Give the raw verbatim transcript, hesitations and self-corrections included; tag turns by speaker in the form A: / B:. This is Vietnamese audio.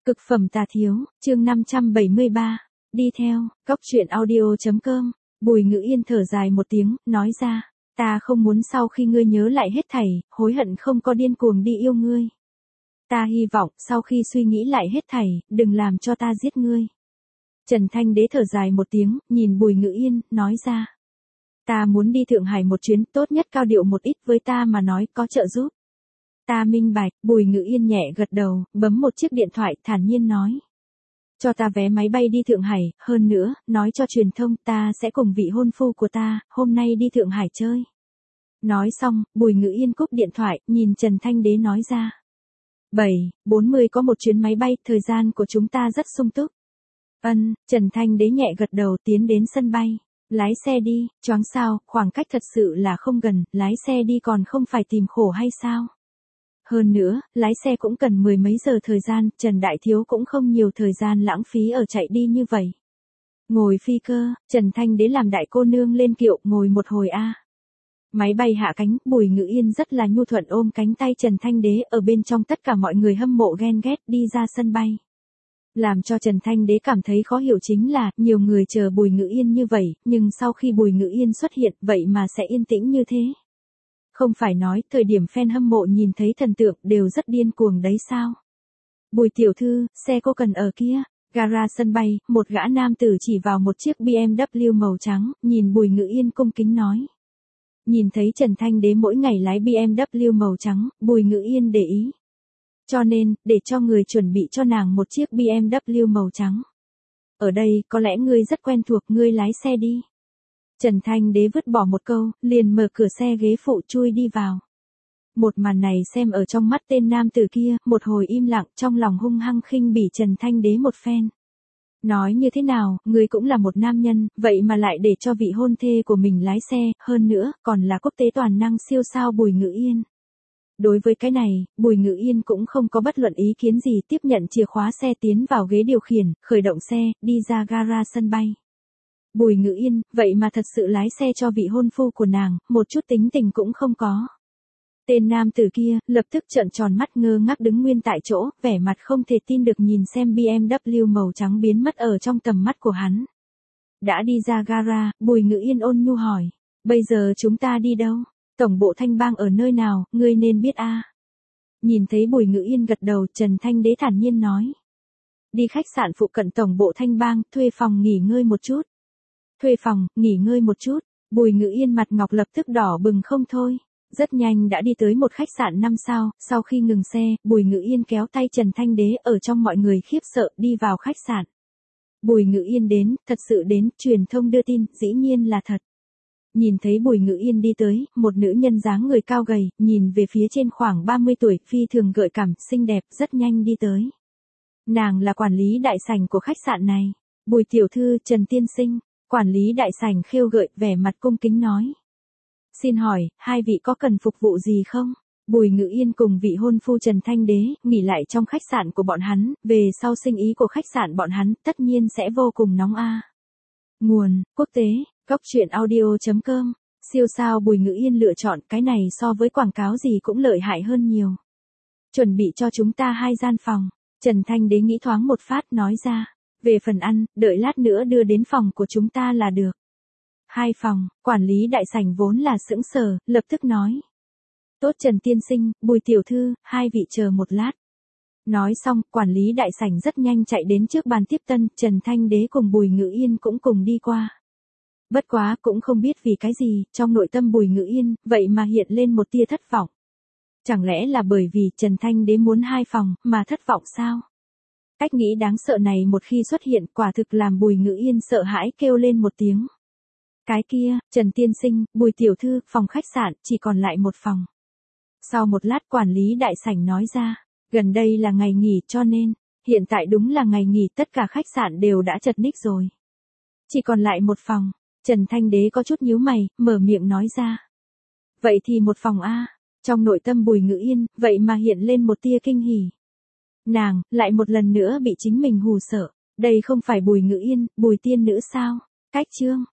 A: Cực phẩm tà thiếu, chương năm trăm bảy mươi ba, đi theo, góc truyện audio.com, Bùi Ngữ Yên thở dài một tiếng, nói ra, ta không muốn sau khi ngươi nhớ lại hết thảy, hối hận không có điên cuồng đi yêu ngươi. Ta hy vọng, sau khi suy nghĩ lại hết thảy, đừng làm cho ta giết ngươi. Trần Thanh Đế thở dài một tiếng, nhìn Bùi Ngữ Yên, nói ra. Ta muốn đi Thượng Hải một chuyến, tốt nhất cao điệu một ít với ta mà nói, có trợ giúp. Ta minh bạch, Bùi Ngữ Yên nhẹ gật đầu, bấm một chiếc điện thoại, thản nhiên nói. Cho ta vé máy bay đi Thượng Hải, hơn nữa, nói cho truyền thông ta sẽ cùng vị hôn phu của ta, hôm nay đi Thượng Hải chơi. Nói xong, Bùi Ngữ Yên cúp điện thoại, nhìn Trần Thanh Đế nói ra. bảy, bốn mươi có một chuyến máy bay, thời gian của chúng ta rất sung túc. Ân, Trần Thanh Đế nhẹ gật đầu tiến đến sân bay. Lái xe đi, choáng sao, khoảng cách thật sự là không gần, lái xe đi còn không phải tìm khổ hay sao? Hơn nữa, lái xe cũng cần mười mấy giờ thời gian, Trần Đại Thiếu cũng không nhiều thời gian lãng phí ở chạy đi như vậy. Ngồi phi cơ, Trần Thanh Đế làm đại cô nương lên kiệu, ngồi một hồi a. Máy bay hạ cánh, Bùi Ngữ Yên rất là nhu thuận ôm cánh tay Trần Thanh Đế, ở bên trong tất cả mọi người hâm mộ ghen ghét đi ra sân bay. Làm cho Trần Thanh Đế cảm thấy khó hiểu chính là, nhiều người chờ Bùi Ngữ Yên như vậy, nhưng sau khi Bùi Ngữ Yên xuất hiện, vậy mà sẽ yên tĩnh như thế. Không phải nói, thời điểm fan hâm mộ nhìn thấy thần tượng đều rất điên cuồng đấy sao? Bùi tiểu thư, xe cô cần ở kia. Gara sân bay, một gã nam tử chỉ vào một chiếc bê em vê màu trắng, nhìn Bùi Ngữ Yên cung kính nói. Nhìn thấy Trần Thanh Đế mỗi ngày lái bê em vê màu trắng, Bùi Ngữ Yên để ý. Cho nên, để cho người chuẩn bị cho nàng một chiếc bê em vê màu trắng. Ở đây, có lẽ ngươi rất quen thuộc, ngươi lái xe đi. Trần Thanh Đế vứt bỏ một câu, liền mở cửa xe ghế phụ chui đi vào. Một màn này xem ở trong mắt tên nam tử kia, một hồi im lặng, trong lòng hung hăng khinh bỉ Trần Thanh Đế một phen. Nói như thế nào, ngươi cũng là một nam nhân, vậy mà lại để cho vị hôn thê của mình lái xe, hơn nữa, còn là quốc tế toàn năng siêu sao Bùi Ngữ Yên. Đối với cái này, Bùi Ngữ Yên cũng không có bất luận ý kiến gì, tiếp nhận chìa khóa xe tiến vào ghế điều khiển, khởi động xe, đi ra gara sân bay. Bùi Ngữ Yên, vậy mà thật sự lái xe cho vị hôn phu của nàng, một chút tính tình cũng không có. Tên nam tử kia, lập tức trợn tròn mắt ngơ ngác đứng nguyên tại chỗ, vẻ mặt không thể tin được nhìn xem bê em vê màu trắng biến mất ở trong tầm mắt của hắn. Đã đi ra gara, Bùi Ngữ Yên ôn nhu hỏi, bây giờ chúng ta đi đâu? Tổng bộ Thanh Bang ở nơi nào, ngươi nên biết a. Nhìn thấy Bùi Ngữ Yên gật đầu, Trần Thanh Đế thản nhiên nói. Đi khách sạn phụ cận tổng bộ Thanh Bang, thuê phòng nghỉ ngơi một chút. Thuê phòng, nghỉ ngơi một chút, Bùi Ngữ Yên mặt ngọc lập tức đỏ bừng không thôi. Rất nhanh đã đi tới một khách sạn năm sao, sau khi ngừng xe, Bùi Ngữ Yên kéo tay Trần Thanh Đế ở trong mọi người khiếp sợ đi vào khách sạn. Bùi Ngữ Yên đến, thật sự đến, truyền thông đưa tin, dĩ nhiên là thật. Nhìn thấy Bùi Ngữ Yên đi tới, một nữ nhân dáng người cao gầy, nhìn về phía trên khoảng ba mươi tuổi, phi thường gợi cảm, xinh đẹp, rất nhanh đi tới. Nàng là quản lý đại sảnh của khách sạn này. Bùi tiểu thư, Trần tiên sinh. Quản lý đại sảnh khêu gợi, vẻ mặt cung kính nói. Xin hỏi, hai vị có cần phục vụ gì không? Bùi Ngữ Yên cùng vị hôn phu Trần Thanh Đế, nghỉ lại trong khách sạn của bọn hắn, về sau sinh ý của khách sạn bọn hắn, tất nhiên sẽ vô cùng nóng a. Nguồn, quốc tế, góc truyện audio.com, siêu sao Bùi Ngữ Yên lựa chọn, cái này so với quảng cáo gì cũng lợi hại hơn nhiều. Chuẩn bị cho chúng ta hai gian phòng, Trần Thanh Đế nghĩ thoáng một phát nói ra. Về phần ăn, đợi lát nữa đưa đến phòng của chúng ta là được. Hai phòng, quản lý đại sảnh vốn là sững sờ, lập tức nói. Tốt Trần tiên sinh, Bùi tiểu thư, hai vị chờ một lát. Nói xong, quản lý đại sảnh rất nhanh chạy đến trước bàn tiếp tân, Trần Thanh Đế cùng Bùi Ngữ Yên cũng cùng đi qua. Bất quá, cũng không biết vì cái gì, trong nội tâm Bùi Ngữ Yên, vậy mà hiện lên một tia thất vọng. Chẳng lẽ là bởi vì Trần Thanh Đế muốn hai phòng, mà thất vọng sao? Cách nghĩ đáng sợ này một khi xuất hiện, quả thực làm Bùi Ngữ Yên sợ hãi kêu lên một tiếng. Cái kia, Trần tiên sinh, Bùi tiểu thư, phòng khách sạn, chỉ còn lại một phòng. Sau một lát quản lý đại sảnh nói ra, gần đây là ngày nghỉ cho nên, hiện tại đúng là ngày nghỉ, tất cả khách sạn đều đã chật ních rồi. Chỉ còn lại một phòng, Trần Thanh Đế có chút nhíu mày, mở miệng nói ra. Vậy thì một phòng a. Trong nội tâm Bùi Ngữ Yên, vậy mà hiện lên một tia kinh hỉ. Nàng, lại một lần nữa bị chính mình hù sợ. Đây không phải Bùi Ngữ Yên, Bùi tiên nữ sao? Cách chương.